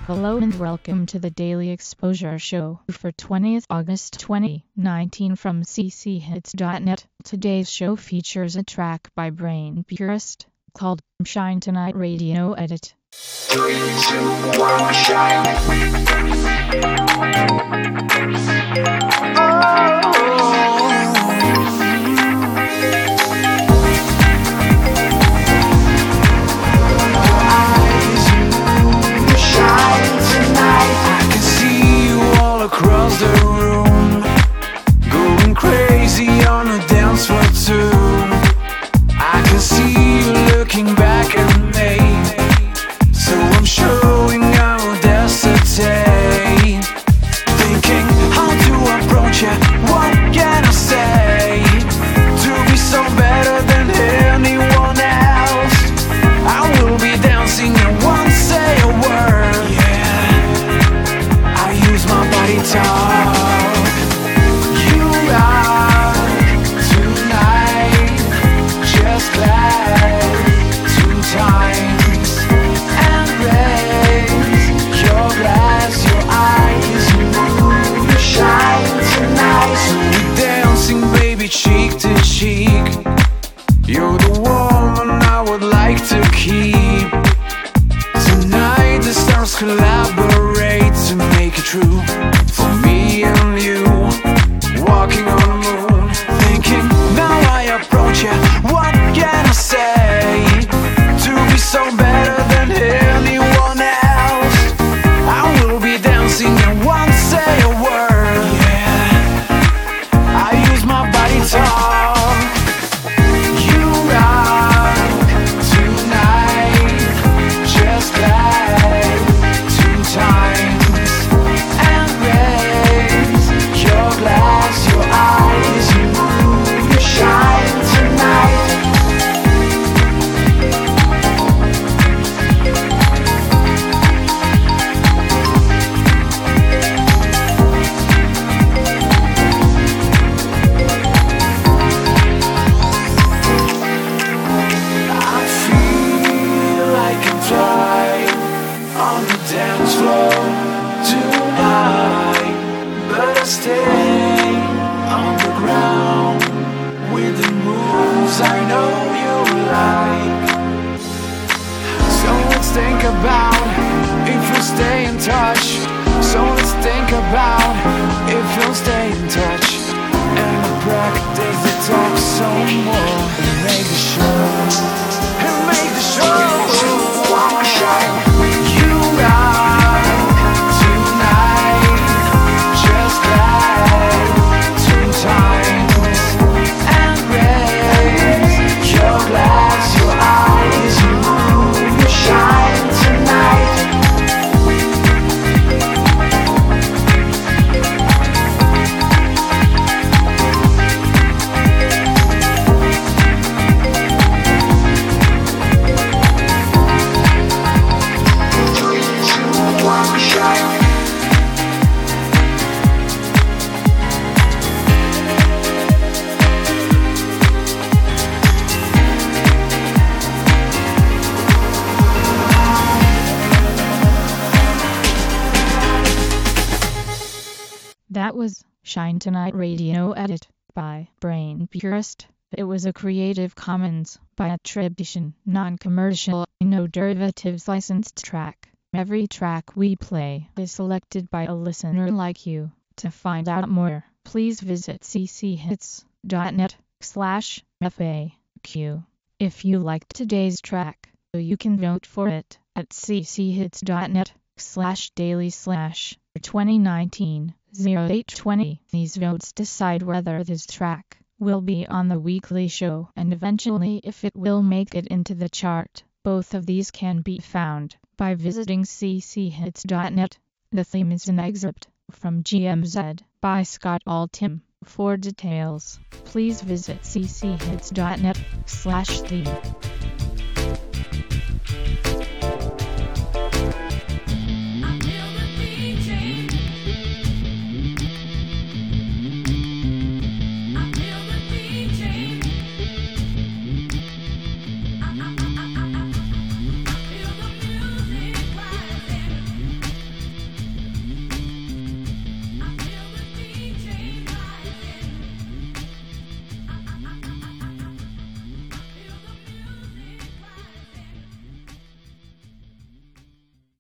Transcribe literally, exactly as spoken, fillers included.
Hello and welcome to the Daily Exposure Show for twentieth August twenty nineteen from c c hits dot net. Today's show features a track by Brain Purist called Shine Tonight Radio Edit. Three, two, one, shine. Across the room, going crazy on the dance floor too. I can see you looking back at me, so I'm showing audacity, thinking how to approach you. What can I say to be so better than anyone else? I will be dancing and won't say a word. Yeah, I use my body talk. You are tonight, just like two times, and raise your glass, your eyes, you move, you shine tonight. So we're dancing, baby, cheek to cheek. You're the woman I would like to keep. Tonight the stars collaborate to make it true. For me and you, walking on the moon, thinking now I approach you. What can I say to be so better than anyone else? I will be dancing and won't say a word. Yeah, I use my body talk. You rock tonight, just like two times, and raise your glass, your eyes, you move, you shine tonight. I feel I can fly on the dance floor tonight, but I stay on the ground with the moves I know you like. So let's think about if we'll stay in touch. So let's think about if we'll stay in touch. And we'll practice the talk some more and make the show. And make the show. You are tonight, just like two times, and raise your glass, your eyes, you move, you shine tonight. Three, two, one, shine. That was Shine Tonight Radio Edit by Brain Purist. It was a Creative Commons by attribution, non-commercial, no derivatives licensed track. Every track we play is selected by a listener like you. To find out more, please visit c c hits dot net slash F A Q. If you liked today's track, you can vote for it at c c hits dot net slash daily slash twenty nineteen oh eight twenty. These votes decide whether this track will be on the weekly show and eventually if it will make it into the chart. Both of these can be found by visiting c c hits dot net. The theme is an excerpt from G M Z by Scott Altham. For details, please visit c c hits dot net slash theme.